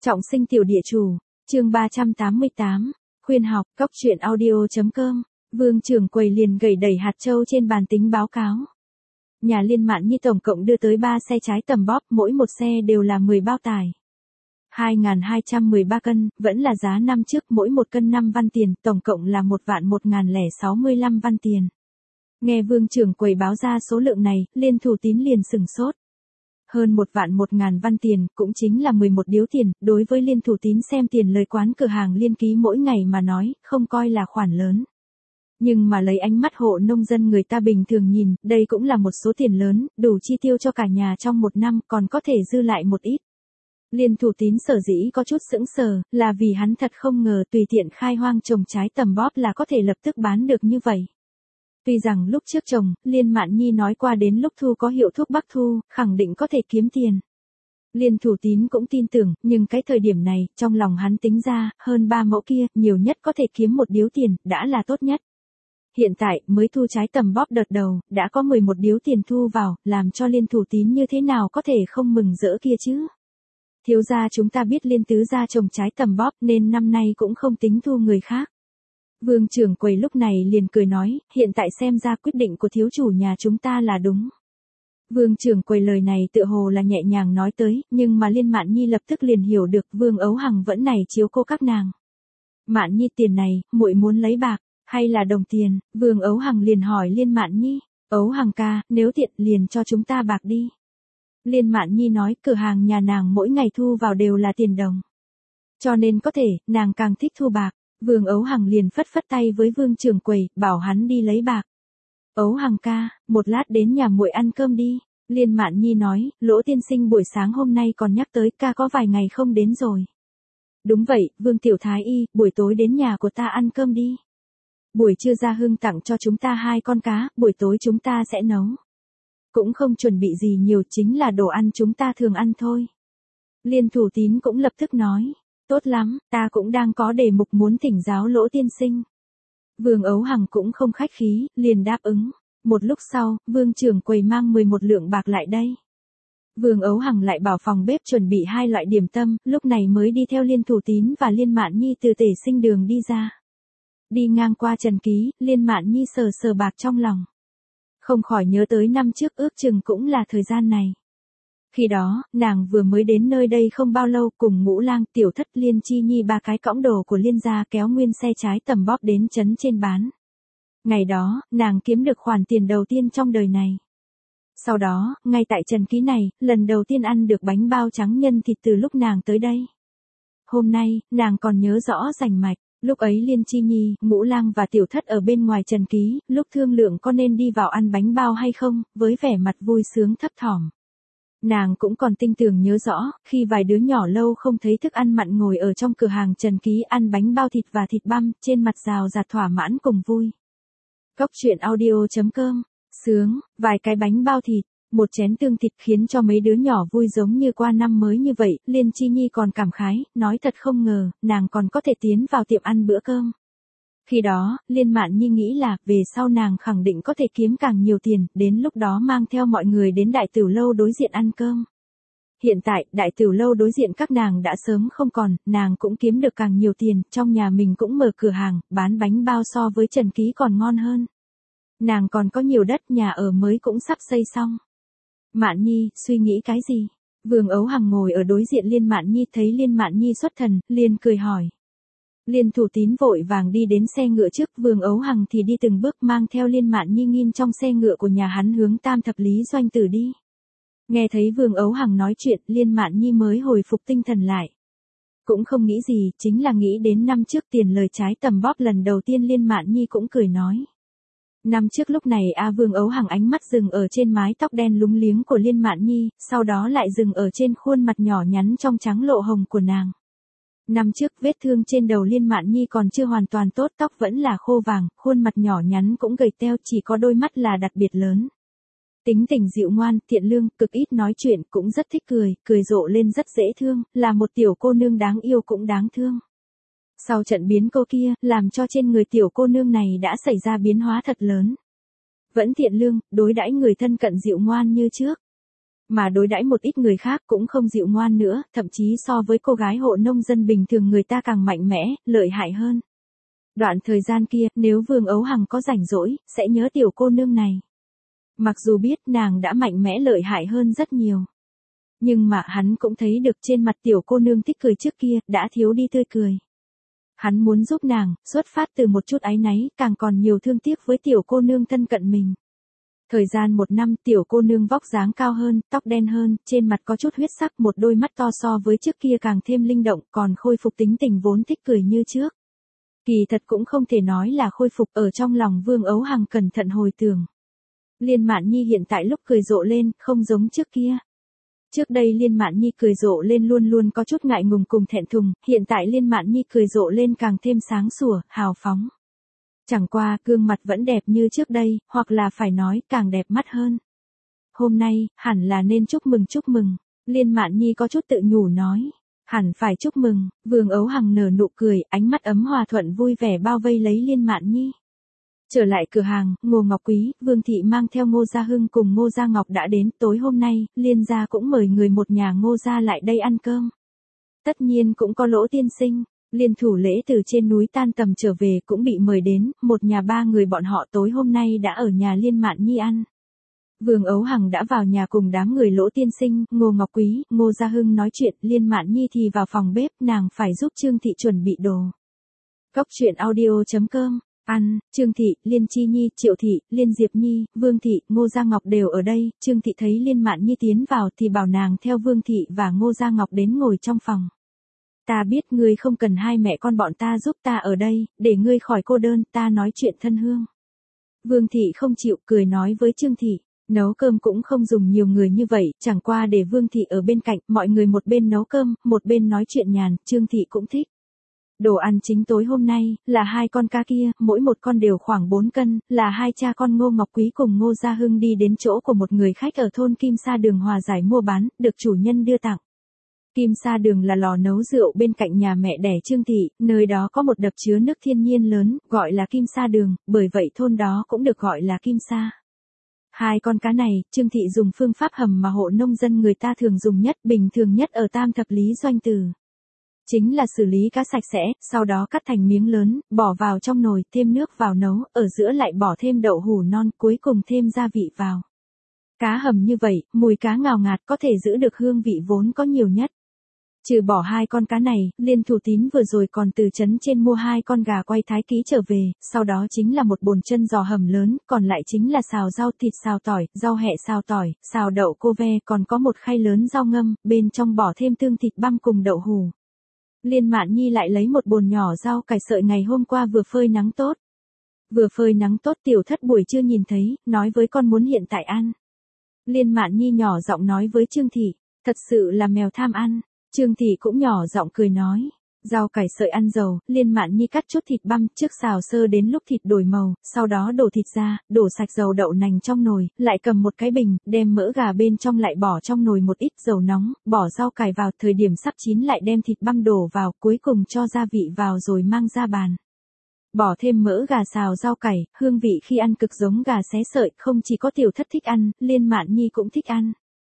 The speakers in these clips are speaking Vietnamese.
Trọng sinh tiểu địa chủ, chương 388, khuyên học, cóc truyện audio.com, Vương trưởng quầy liền gẩy đẩy hạt châu trên bàn tính báo cáo. Nhà Liên Mạn Nhi tổng cộng đưa tới 3 xe trái tầm bóp, mỗi một xe đều là 10 bao tải. 2.213 cân, vẫn là giá năm trước, mỗi một cân 5 văn tiền, tổng cộng là 1.1065 văn tiền. Nghe Vương trưởng quầy báo ra số lượng này, Liên Thủ Tín liền sửng sốt. Hơn 1.000 văn tiền, cũng chính là 11 điếu tiền, đối với Liên Thủ Tín xem tiền lời quán cửa hàng Liên Ký mỗi ngày mà nói, không coi là khoản lớn. Nhưng mà lấy ánh mắt hộ nông dân người ta bình thường nhìn, đây cũng là một số tiền lớn, đủ chi tiêu cho cả nhà trong một năm, còn có thể dư lại một ít. Liên Thủ Tín sở dĩ có chút sững sờ, là vì hắn thật không ngờ tùy tiện khai hoang trồng trái tầm bóp là có thể lập tức bán được như vậy. Tuy rằng lúc trước trồng, Liên Mạn Nhi nói qua đến lúc thu có hiệu thuốc bắc thu, khẳng định có thể kiếm tiền. Liên Thủ Tín cũng tin tưởng, nhưng cái thời điểm này, trong lòng hắn tính ra, hơn 3 mẫu kia, nhiều nhất có thể kiếm 1 điếu tiền, đã là tốt nhất. Hiện tại, mới thu trái tầm bóp đợt đầu, đã có 11 điếu tiền thu vào, làm cho Liên Thủ Tín như thế nào có thể không mừng rỡ kia chứ. Thiếu gia chúng ta biết Liên tứ gia trồng trái tầm bóp nên năm nay cũng không tính thu người khác. Vương trưởng quầy lúc này liền cười nói, hiện tại xem ra quyết định của thiếu chủ nhà chúng ta là đúng. Vương trưởng quầy lời này tựa hồ là nhẹ nhàng nói tới, nhưng mà Liên Mạn Nhi lập tức liền hiểu được Vương Ấu Hằng vẫn này chiếu cô các nàng. Mạn Nhi tiền này, muội muốn lấy bạc, hay là đồng tiền? Vương Ấu Hằng liền hỏi Liên Mạn Nhi, Ấu Hằng ca, nếu tiện liền cho chúng ta bạc đi. Liên Mạn Nhi nói cửa hàng nhà nàng mỗi ngày thu vào đều là tiền đồng. Cho nên có thể, nàng càng thích thu bạc. Vương Ấu Hằng liền phất phất tay với Vương trưởng quầy, bảo hắn đi lấy bạc. Ấu Hằng ca, một lát đến nhà muội ăn cơm đi. Liên Mạn Nhi nói, Lỗ tiên sinh buổi sáng hôm nay còn nhắc tới ca có vài ngày không đến rồi. Đúng vậy, Vương tiểu thái y, buổi tối đến nhà của ta ăn cơm đi. Buổi trưa Gia Hưng tặng cho chúng ta 2 con cá, buổi tối chúng ta sẽ nấu. Cũng không chuẩn bị gì nhiều, chính là đồ ăn chúng ta thường ăn thôi. Liên Thủ Tín cũng lập tức nói. Tốt lắm, ta cũng đang có đề mục muốn thỉnh giáo Lỗ tiên sinh. Vương Ấu Hằng cũng không khách khí, liền đáp ứng. Một lúc sau, Vương trưởng quầy mang 11 lượng bạc lại đây. Vương Ấu Hằng lại bảo phòng bếp chuẩn bị 2 loại điểm tâm, lúc này mới đi theo Liên Thủ Tín và Liên Mạn Nhi từ Tể Sinh đường đi ra. Đi ngang qua Trần Ký, Liên Mạn Nhi sờ sờ bạc trong lòng. Không khỏi nhớ tới năm trước ước chừng cũng là thời gian này. Khi đó, nàng vừa mới đến nơi đây không bao lâu, cùng Ngũ Lang, Tiểu Thất, Liên Chi Nhi 3 cái cõng đồ của Liên gia kéo nguyên xe trái tầm bóp đến trấn trên bán. Ngày đó, nàng kiếm được khoản tiền đầu tiên trong đời này. Sau đó, ngay tại Trần Ký này, lần đầu tiên ăn được bánh bao trắng nhân thịt từ lúc nàng tới đây. Hôm nay, nàng còn nhớ rõ rành mạch, lúc ấy Liên Chi Nhi, Ngũ Lang và Tiểu Thất ở bên ngoài Trần Ký, lúc thương lượng có nên đi vào ăn bánh bao hay không, với vẻ mặt vui sướng thấp thỏm. Nàng cũng còn tinh tường nhớ rõ, khi vài đứa nhỏ lâu không thấy thức ăn mặn ngồi ở trong cửa hàng Trần Ký ăn bánh bao thịt và thịt băm, trên mặt rào rạt thỏa mãn cùng vui. Cóc truyện audio.com, sướng, vài cái bánh bao thịt, một chén tương thịt khiến cho mấy đứa nhỏ vui giống như qua năm mới như vậy, Liên Chi Nhi còn cảm khái, nói thật không ngờ, nàng còn có thể tiến vào tiệm ăn bữa cơm. Khi đó, Liên Mạn Nhi nghĩ là, về sau nàng khẳng định có thể kiếm càng nhiều tiền, đến lúc đó mang theo mọi người đến đại tửu lâu đối diện ăn cơm. Hiện tại, đại tửu lâu đối diện các nàng đã sớm không còn, nàng cũng kiếm được càng nhiều tiền, trong nhà mình cũng mở cửa hàng, bán bánh bao so với Trần Ký còn ngon hơn. Nàng còn có nhiều đất, nhà ở mới cũng sắp xây xong. Mạn Nhi, suy nghĩ cái gì? Vương Ấu Hằng ngồi ở đối diện Liên Mạn Nhi thấy Liên Mạn Nhi xuất thần, liền cười hỏi. Liên Thủ Tín vội vàng đi đến xe ngựa trước, Vương Ấu Hằng thì đi từng bước mang theo Liên Mạn Nhi nghiêng trong xe ngựa của nhà hắn hướng Tam Thập Lý Doanh Tử đi. Nghe thấy Vương Ấu Hằng nói chuyện, Liên Mạn Nhi mới hồi phục tinh thần lại. Cũng không nghĩ gì, chính là nghĩ đến năm trước tiền lời trái tầm bóp lần đầu tiên Liên Mạn Nhi cũng cười nói. Năm trước lúc này Vương Ấu Hằng ánh mắt dừng ở trên mái tóc đen lúng liếng của Liên Mạn Nhi, sau đó lại dừng ở trên khuôn mặt nhỏ nhắn trong trắng lộ hồng của nàng. Năm trước vết thương trên đầu Liên Mạn Nhi còn chưa hoàn toàn tốt, tóc vẫn là khô vàng, khuôn mặt nhỏ nhắn cũng gầy teo, chỉ có đôi mắt là đặc biệt lớn. Tính tình dịu ngoan, thiện lương, cực ít nói chuyện, cũng rất thích cười, cười rộ lên rất dễ thương, là một tiểu cô nương đáng yêu cũng đáng thương. Sau trận biến cô kia, làm cho trên người tiểu cô nương này đã xảy ra biến hóa thật lớn. Vẫn thiện lương, đối đãi người thân cận dịu ngoan như trước. Mà đối đãi một ít người khác cũng không dịu ngoan nữa, thậm chí so với cô gái hộ nông dân bình thường người ta càng mạnh mẽ, lợi hại hơn. Đoạn thời gian kia, nếu Vương Ấu Hằng có rảnh rỗi, sẽ nhớ tiểu cô nương này. Mặc dù biết nàng đã mạnh mẽ lợi hại hơn rất nhiều. Nhưng mà hắn cũng thấy được trên mặt tiểu cô nương thích cười trước kia, đã thiếu đi tươi cười. Hắn muốn giúp nàng, xuất phát từ một chút áy náy, càng còn nhiều thương tiếc với tiểu cô nương thân cận mình. Thời gian 1 năm, tiểu cô nương vóc dáng cao hơn, tóc đen hơn, trên mặt có chút huyết sắc, một đôi mắt to so với trước kia càng thêm linh động, còn khôi phục tính tình vốn thích cười như trước. Kỳ thật cũng không thể nói là khôi phục, ở trong lòng Vương Ấu Hằng cẩn thận hồi tưởng. Liên Mạn Nhi hiện tại lúc cười rộ lên, không giống trước kia. Trước đây Liên Mạn Nhi cười rộ lên luôn luôn có chút ngại ngùng cùng thẹn thùng, hiện tại Liên Mạn Nhi cười rộ lên càng thêm sáng sủa, hào phóng. Chẳng qua gương mặt vẫn đẹp như trước đây, hoặc là phải nói càng đẹp mắt hơn. Hôm nay, hẳn là nên chúc mừng, Liên Mạn Nhi có chút tự nhủ nói. Hẳn phải chúc mừng, Vương Ấu Hằng nở nụ cười, ánh mắt ấm hòa thuận vui vẻ bao vây lấy Liên Mạn Nhi. Trở lại cửa hàng, Ngô Ngọc Quý, Vương Thị mang theo Ngô Gia Hưng cùng Ngô Gia Ngọc đã đến, tối hôm nay, Liên gia cũng mời người một nhà Ngô Gia lại đây ăn cơm. Tất nhiên cũng có Lỗ tiên sinh, Liên thủ lễ từ trên núi tan tầm trở về cũng bị mời đến, một nhà 3 người bọn họ tối hôm nay đã ở nhà Liên Mạn Nhi ăn. Vương Ấu Hằng đã vào nhà cùng đám người Lỗ tiên sinh, Ngô Ngọc Quý, Ngô Gia Hưng nói chuyện, Liên Mạn Nhi thì vào phòng bếp, nàng phải giúp Trương Thị chuẩn bị đồ. Cốc truyện audio.com. Ăn, Trương Thị, Liên Chi Nhi, Triệu Thị, Liên Diệp Nhi, Vương Thị, Ngô Gia Ngọc đều ở đây, Trương Thị thấy Liên Mạn Nhi tiến vào thì bảo nàng theo Vương Thị và Ngô Gia Ngọc đến ngồi trong phòng. Ta biết ngươi không cần hai mẹ con bọn ta giúp ta ở đây, để ngươi khỏi cô đơn, ta nói chuyện thân hương. Vương Thị không chịu, cười nói với Trương Thị, nấu cơm cũng không dùng nhiều người như vậy, chẳng qua để Vương Thị ở bên cạnh, mọi người một bên nấu cơm, một bên nói chuyện nhàn, Trương Thị cũng thích. Đồ ăn chính tối hôm nay, là 2 con cá kia, mỗi một con đều khoảng 4 cân, là 2 cha con Ngô Ngọc Quý cùng Ngô Gia Hưng đi đến chỗ của một người khách ở thôn Kim Sa Đường hòa giải mua bán, được chủ nhân đưa tặng. Kim Sa Đường là lò nấu rượu bên cạnh nhà mẹ đẻ Trương Thị, nơi đó có một đập chứa nước thiên nhiên lớn, gọi là Kim Sa Đường, bởi vậy thôn đó cũng được gọi là Kim Sa. 2 con cá này, Trương Thị dùng phương pháp hầm mà hộ nông dân người ta thường dùng nhất, bình thường nhất ở Tam Thập Lý Doanh Từ. Chính là xử lý cá sạch sẽ, sau đó cắt thành miếng lớn, bỏ vào trong nồi, thêm nước vào nấu, ở giữa lại bỏ thêm đậu hủ non, cuối cùng thêm gia vị vào. Cá hầm như vậy, mùi cá ngào ngạt có thể giữ được hương vị vốn có nhiều nhất. Trừ bỏ 2 con cá này, Liên Thủ Tín vừa rồi còn từ trấn trên mua 2 con gà quay thái ký trở về, sau đó chính là một bồn chân giò hầm lớn, còn lại chính là xào rau thịt xào tỏi, rau hẹ xào tỏi, xào đậu cô ve, còn có một khay lớn rau ngâm, bên trong bỏ thêm tương thịt băm cùng đậu hủ. Liên Mạn Nhi lại lấy một bồn nhỏ rau cải sợi ngày hôm qua vừa phơi nắng tốt. Vừa phơi nắng tốt Tiểu Thất buổi trưa nhìn thấy, nói với con muốn hiện tại ăn. Liên Mạn Nhi nhỏ giọng nói với Trương Thị, thật sự là mèo tham ăn. Trương Thị cũng nhỏ giọng cười nói, rau cải sợi ăn dầu, Liên Mạn Nhi cắt chút thịt băm trước xào sơ đến lúc thịt đổi màu, sau đó đổ thịt ra, đổ sạch dầu đậu nành trong nồi, lại cầm một cái bình, đem mỡ gà bên trong lại bỏ trong nồi một ít dầu nóng, bỏ rau cải vào, thời điểm sắp chín lại đem thịt băm đổ vào, cuối cùng cho gia vị vào rồi mang ra bàn. Bỏ thêm mỡ gà xào rau cải, hương vị khi ăn cực giống gà xé sợi, không chỉ có Tiểu Thất thích ăn, Liên Mạn Nhi cũng thích ăn.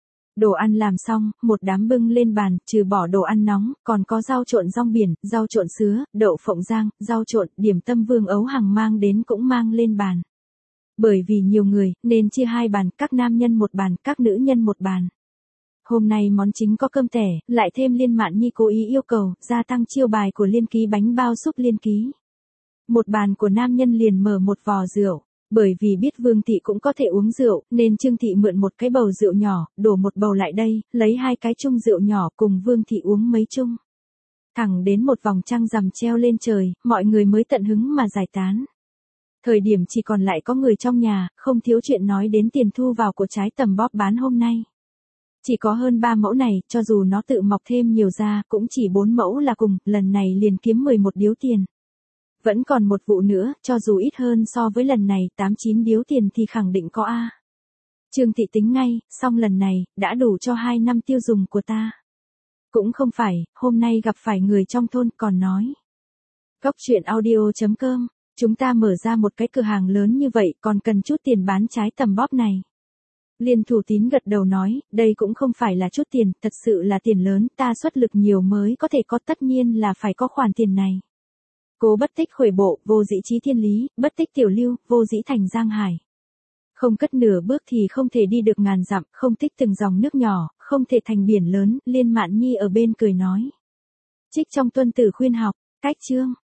Đồ ăn làm xong, một đám bưng lên bàn, trừ bỏ đồ ăn nóng, còn có rau trộn rong biển, rau trộn sứa, đậu phộng rang, rau trộn, điểm tâm Vương Ấu Hằng mang đến cũng mang lên bàn. Bởi vì nhiều người, nên chia 2 bàn, các nam nhân một bàn, các nữ nhân một bàn. Hôm nay món chính có cơm tẻ, lại thêm Liên Mạn Nhi cố ý yêu cầu, gia tăng chiêu bài của Liên Ký bánh bao súp Liên Ký. Một bàn của nam nhân liền mở một vò rượu. Bởi vì biết Vương Thị cũng có thể uống rượu, nên Trương Thị mượn một cái bầu rượu nhỏ, đổ một bầu lại đây, lấy 2 cái chung rượu nhỏ cùng Vương Thị uống mấy chung. Thẳng đến một vòng trăng rằm treo lên trời, mọi người mới tận hứng mà giải tán. Thời điểm chỉ còn lại có người trong nhà, không thiếu chuyện nói đến tiền thu vào của trái tầm bóp bán hôm nay. Chỉ có hơn 3 mẫu này, cho dù nó tự mọc thêm nhiều ra, cũng chỉ 4 mẫu là cùng, lần này liền kiếm 11 điếu tiền. Vẫn còn một vụ nữa, cho dù ít hơn so với lần này, 8-9 điếu tiền thì khẳng định có A. Trương Thị tính ngay, xong lần này, đã đủ cho 2 năm tiêu dùng của ta. Cũng không phải, hôm nay gặp phải người trong thôn còn nói. Cốc truyện audio.com, chúng ta mở ra một cái cửa hàng lớn như vậy còn cần chút tiền bán trái tầm bóp này. Liên Thủ Tín gật đầu nói, đây cũng không phải là chút tiền, thật sự là tiền lớn, ta xuất lực nhiều mới có thể có, tất nhiên là phải có khoản tiền này. Cố bất tích khuể bộ, vô dĩ trí thiên lý, bất tích tiểu lưu, vô dĩ thành giang hải. Không cất nửa bước thì không thể đi được ngàn dặm, không tích từng dòng nước nhỏ, không thể thành biển lớn, Liên Mạn Nhi ở bên cười nói. Trích trong Tuân Tử khuyên học, cách chương.